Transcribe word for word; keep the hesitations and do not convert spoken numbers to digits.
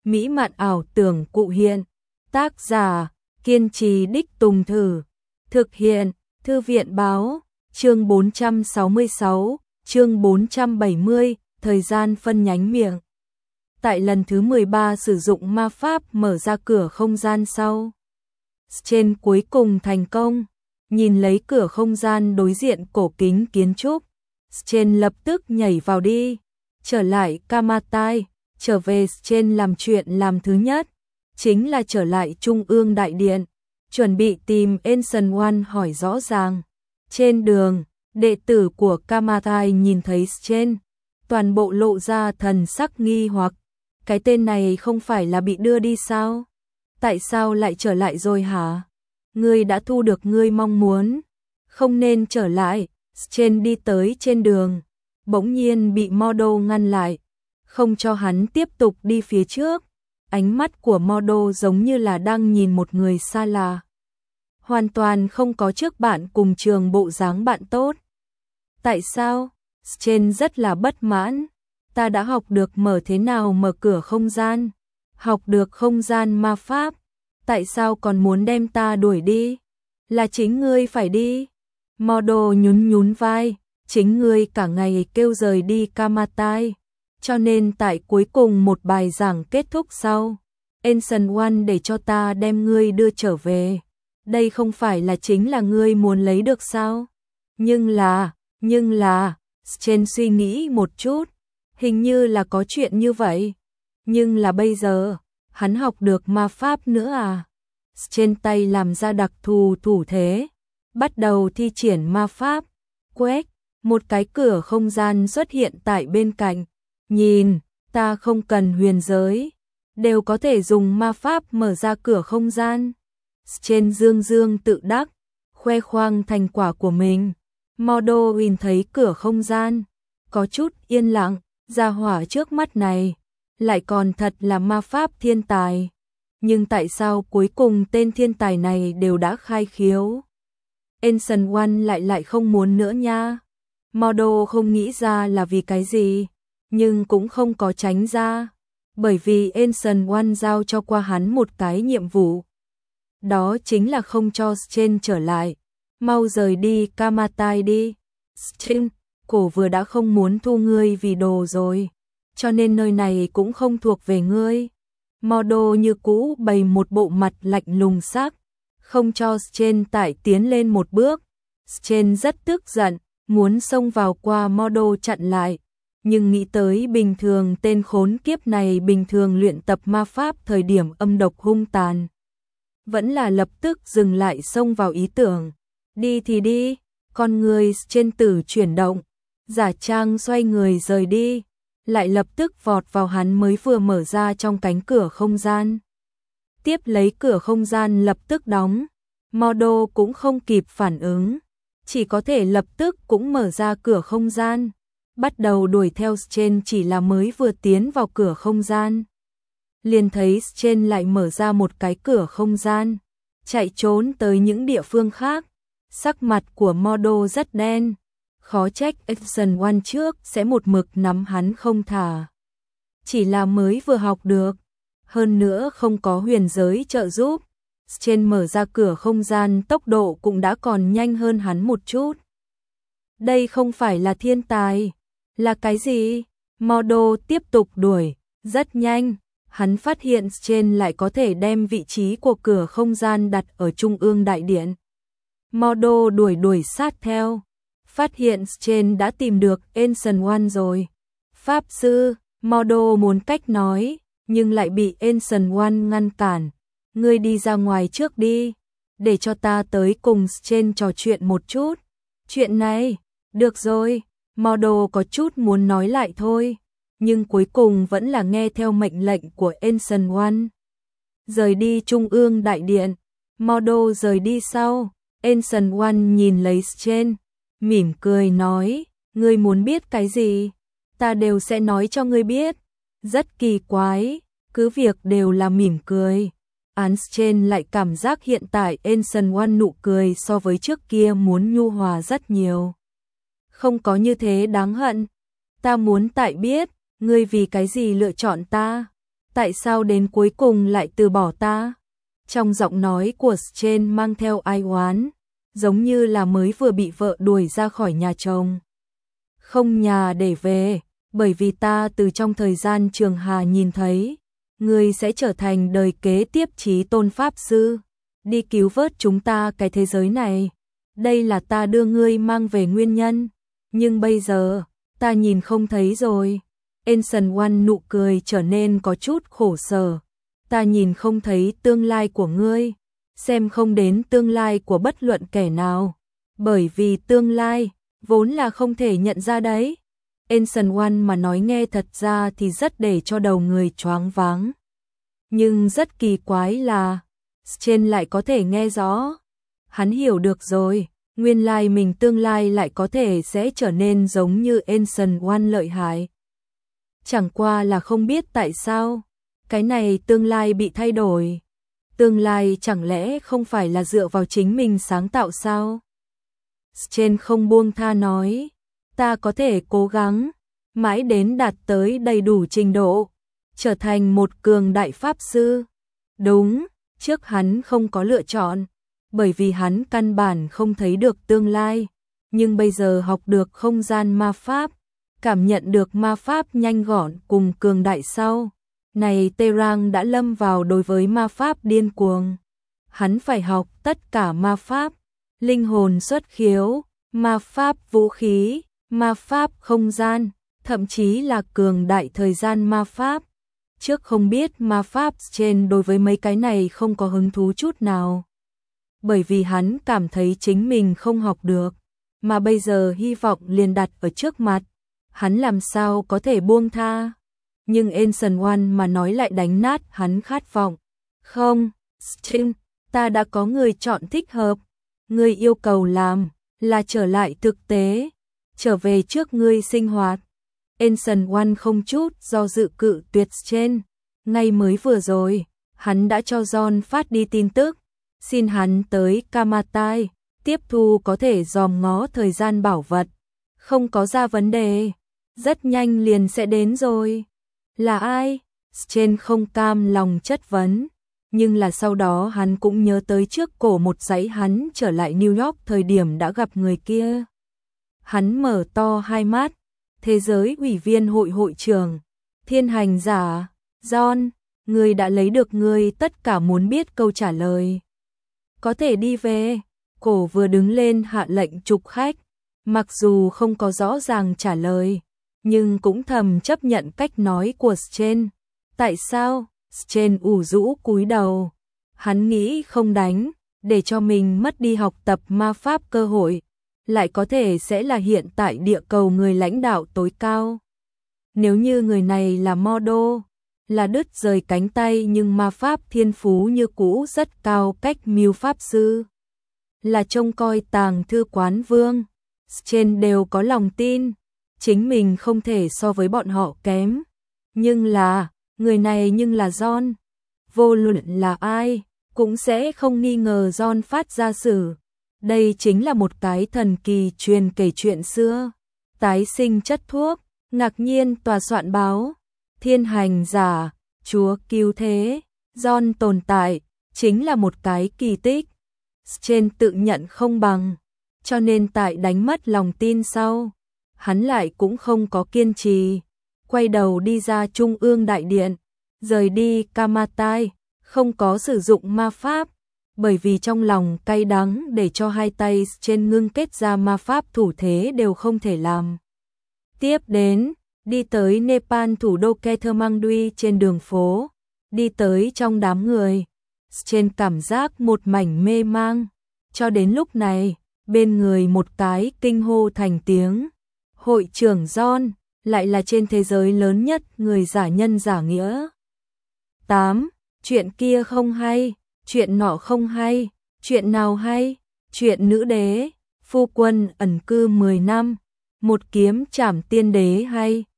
mỹ mạn ảo tưởng cụ hiện. Tác giả, kiên trì đích tùng thử. Thực hiện, Thư viện báo, chương bốn trăm sáu mươi sáu, chương bốn trăm bảy mươi, thời gian phân nhánh miệng. Tại lần thứ mười ba sử dụng ma pháp mở ra cửa không gian sau, trên cuối cùng thành công, nhìn lấy cửa không gian đối diện cổ kính kiến trúc, trên lập tức nhảy vào đi, trở lại Kamatai, trở về trên làm chuyện làm thứ nhất, chính là trở lại Trung ương Đại Điện, chuẩn bị tìm Ancient One hỏi rõ ràng. Trên đường, đệ tử của Kamatai nhìn thấy trên, toàn bộ lộ ra thần sắc nghi hoặc, cái tên này không phải là bị đưa đi sao? Tại sao lại trở lại rồi hả? Ngươi đã thu được ngươi mong muốn, không nên trở lại. Trên đi tới trên đường, bỗng nhiên bị Mordo ngăn lại, không cho hắn tiếp tục đi phía trước. Ánh mắt của Mordo giống như là đang nhìn một người xa lạ, hoàn toàn không có trước bạn cùng trường bộ dáng bạn tốt. Tại sao? Trên rất là bất mãn. Ta đã học được mở thế nào mở cửa không gian, học được không gian ma pháp, tại sao còn muốn đem ta đuổi đi? Là chính ngươi phải đi. Mordo nhún nhún vai, chính ngươi cả ngày kêu rời đi Kamatai, cho nên tại cuối cùng một bài giảng kết thúc sau, Ancient One để cho ta đem ngươi đưa trở về. Đây không phải là chính là ngươi muốn lấy được sao? Nhưng là, nhưng là, trên suy nghĩ một chút, hình như là có chuyện như vậy. Nhưng là bây giờ, hắn học được ma pháp nữa à? Trên tay làm ra đặc thù thủ thế, bắt đầu thi triển ma pháp. Quét, một cái cửa không gian xuất hiện tại bên cạnh. Nhìn, ta không cần huyền giới, đều có thể dùng ma pháp mở ra cửa không gian. Trên dương dương tự đắc, khoe khoang thành quả của mình. Mordo nhìn thấy cửa không gian, có chút yên lặng, gia hỏa trước mắt này, lại còn thật là ma pháp thiên tài. Nhưng tại sao cuối cùng tên thiên tài này đều đã khai khiếu? Ancient One lại lại không muốn nữa nha. Mordo không nghĩ ra là vì cái gì, nhưng cũng không có tránh ra, bởi vì Ancient One giao cho qua hắn một cái nhiệm vụ. Đó chính là không cho trên trở lại, mau rời đi Kamatai đi. Trên, cổ vừa đã không muốn thu ngươi vì đồ rồi, cho nên nơi này cũng không thuộc về ngươi. Mordo như cũ bày một bộ mặt lạnh lùng sắc, không cho trên tại tiến lên một bước. Trên rất tức giận, muốn xông vào qua Mordo chặn lại, nhưng nghĩ tới bình thường tên khốn kiếp này bình thường luyện tập ma pháp thời điểm âm độc hung tàn, vẫn là lập tức dừng lại xông vào ý tưởng. Đi thì đi, con người trên tử chuyển động, giả trang xoay người rời đi, lại lập tức vọt vào hắn mới vừa mở ra trong cánh cửa không gian. Tiếp lấy cửa không gian lập tức đóng, Mordo cũng không kịp phản ứng, chỉ có thể lập tức cũng mở ra cửa không gian, bắt đầu đuổi theo trên. Chỉ là mới vừa tiến vào cửa không gian, liền thấy trên lại mở ra một cái cửa không gian, chạy trốn tới những địa phương khác. Sắc mặt của Mordo rất đen, khó trách Ancient One trước sẽ một mực nắm hắn không thả. Chỉ là mới vừa học được, hơn nữa không có huyền giới trợ giúp, trên mở ra cửa không gian tốc độ cũng đã còn nhanh hơn hắn một chút. Đây không phải là thiên tài, là cái gì? Mordo tiếp tục đuổi, rất nhanh, hắn phát hiện trên lại có thể đem vị trí của cửa không gian đặt ở Trung ương Đại Điện. Mordo đuổi đuổi sát theo, phát hiện trên đã tìm được Ancient One rồi. Pháp sư, Mordo muốn cách nói, nhưng lại bị Ancient One ngăn cản. Ngươi đi ra ngoài trước đi, để cho ta tới cùng trên trò chuyện một chút. Chuyện này, được rồi, Mordo có chút muốn nói lại thôi, nhưng cuối cùng vẫn là nghe theo mệnh lệnh của Ancient One. Rời đi Trung ương Đại Điện, Mordo rời đi sau, Ancient One nhìn lấy trên, mỉm cười nói, ngươi muốn biết cái gì, ta đều sẽ nói cho ngươi biết. Rất kỳ quái, cứ việc đều là mỉm cười. Án trên lại cảm giác hiện tại Ancient One nụ cười so với trước kia muốn nhu hòa rất nhiều. Không có như thế đáng hận. Ta muốn tại biết, ngươi vì cái gì lựa chọn ta. Tại sao đến cuối cùng lại từ bỏ ta? Trong giọng nói của Chen mang theo ai oán, giống như là mới vừa bị vợ đuổi ra khỏi nhà chồng. Không nhà để về, bởi vì ta từ trong thời gian Trường Hà nhìn thấy, ngươi sẽ trở thành đời kế tiếp Chí Tôn Pháp Sư, đi cứu vớt chúng ta cái thế giới này. Đây là ta đưa ngươi mang về nguyên nhân, nhưng bây giờ, ta nhìn không thấy rồi. Ancient One nụ cười trở nên có chút khổ sở. Ta nhìn không thấy tương lai của ngươi, xem không đến tương lai của bất luận kẻ nào, bởi vì tương lai vốn là không thể nhận ra đấy. Ancient One mà nói nghe thật ra thì rất để cho đầu người choáng váng. Nhưng rất kỳ quái là Chen lại có thể nghe rõ. Hắn hiểu được rồi, nguyên lai mình tương lai lại có thể sẽ trở nên giống như Ancient One lợi hại. Chẳng qua là không biết tại sao cái này tương lai bị thay đổi. Tương lai chẳng lẽ không phải là dựa vào chính mình sáng tạo sao? Chen không buông tha nói, ta có thể cố gắng, mãi đến đạt tới đầy đủ trình độ, trở thành một cường đại pháp sư. Đúng, trước hắn không có lựa chọn, bởi vì hắn căn bản không thấy được tương lai, nhưng bây giờ học được không gian ma pháp, cảm nhận được ma pháp nhanh gọn cùng cường đại sau. Này Terang đã lâm vào đối với ma pháp điên cuồng. Hắn phải học tất cả ma pháp, linh hồn xuất khiếu, ma pháp vũ khí, ma pháp không gian, thậm chí là cường đại thời gian ma pháp. Trước không biết ma pháp trên đối với mấy cái này không có hứng thú chút nào. Bởi vì hắn cảm thấy chính mình không học được, mà bây giờ hy vọng liền đặt ở trước mặt. Hắn làm sao có thể buông tha? Nhưng Ancient One mà nói lại đánh nát hắn khát vọng. Không, Chen, ta đã có người chọn thích hợp. Ngươi yêu cầu làm là trở lại thực tế, trở về trước ngươi sinh hoạt. Ancient One không chút do dự cự tuyệt Chen. Ngay mới vừa rồi, hắn đã cho John phát đi tin tức, xin hắn tới Kamatai, tiếp thu có thể dòm ngó thời gian bảo vật. Không có ra vấn đề, rất nhanh liền sẽ đến rồi. Là ai? Chen không cam lòng chất vấn, nhưng là sau đó hắn cũng nhớ tới trước cổ một dãy hắn trở lại New York thời điểm đã gặp người kia. Hắn mở to hai mắt, thế giới ủy viên hội hội trưởng, thiên hành giả, John, người đã lấy được người tất cả muốn biết câu trả lời. Có thể đi về, cổ vừa đứng lên hạ lệnh trục khách, mặc dù không có rõ ràng trả lời, nhưng cũng thầm chấp nhận cách nói của Chen. Tại sao? Chen ủ rũ cúi đầu. Hắn nghĩ không đánh, để cho mình mất đi học tập ma pháp cơ hội, lại có thể sẽ là hiện tại địa cầu người lãnh đạo tối cao. Nếu như người này là Mordo, là đứt rời cánh tay nhưng ma pháp thiên phú như cũ rất cao cách mưu pháp sư, là trông coi tàng thư quán vương, Chen đều có lòng tin chính mình không thể so với bọn họ kém. Nhưng là, người này nhưng là John. Vô luận là ai, cũng sẽ không nghi ngờ John phát ra sử. Đây chính là một cái thần kỳ truyền kể chuyện xưa. Tái sinh chất thuốc, ngạc nhiên tòa soạn báo. Thiên hành giả, chúa cứu thế, John tồn tại, chính là một cái kỳ tích. Chen tự nhận không bằng, cho nên tại đánh mất lòng tin sau, hắn lại cũng không có kiên trì, quay đầu đi ra Trung ương Đại Điện, rời đi Kamatai, không có sử dụng ma pháp, bởi vì trong lòng cay đắng để cho hai tay trên ngưng kết ra ma pháp thủ thế đều không thể làm. Tiếp đến, đi tới Nepal thủ đô Kathmandu trên đường phố, đi tới trong đám người, trên cảm giác một mảnh mê mang, cho đến lúc này, bên người một cái kinh hô thành tiếng. Hội trưởng John, lại là trên thế giới lớn nhất người giả nhân giả nghĩa. tám. Chuyện kia không hay, chuyện nọ không hay, chuyện nào hay, chuyện nữ đế, phu quân ẩn cư mười năm, một kiếm trảm tiên đế hay.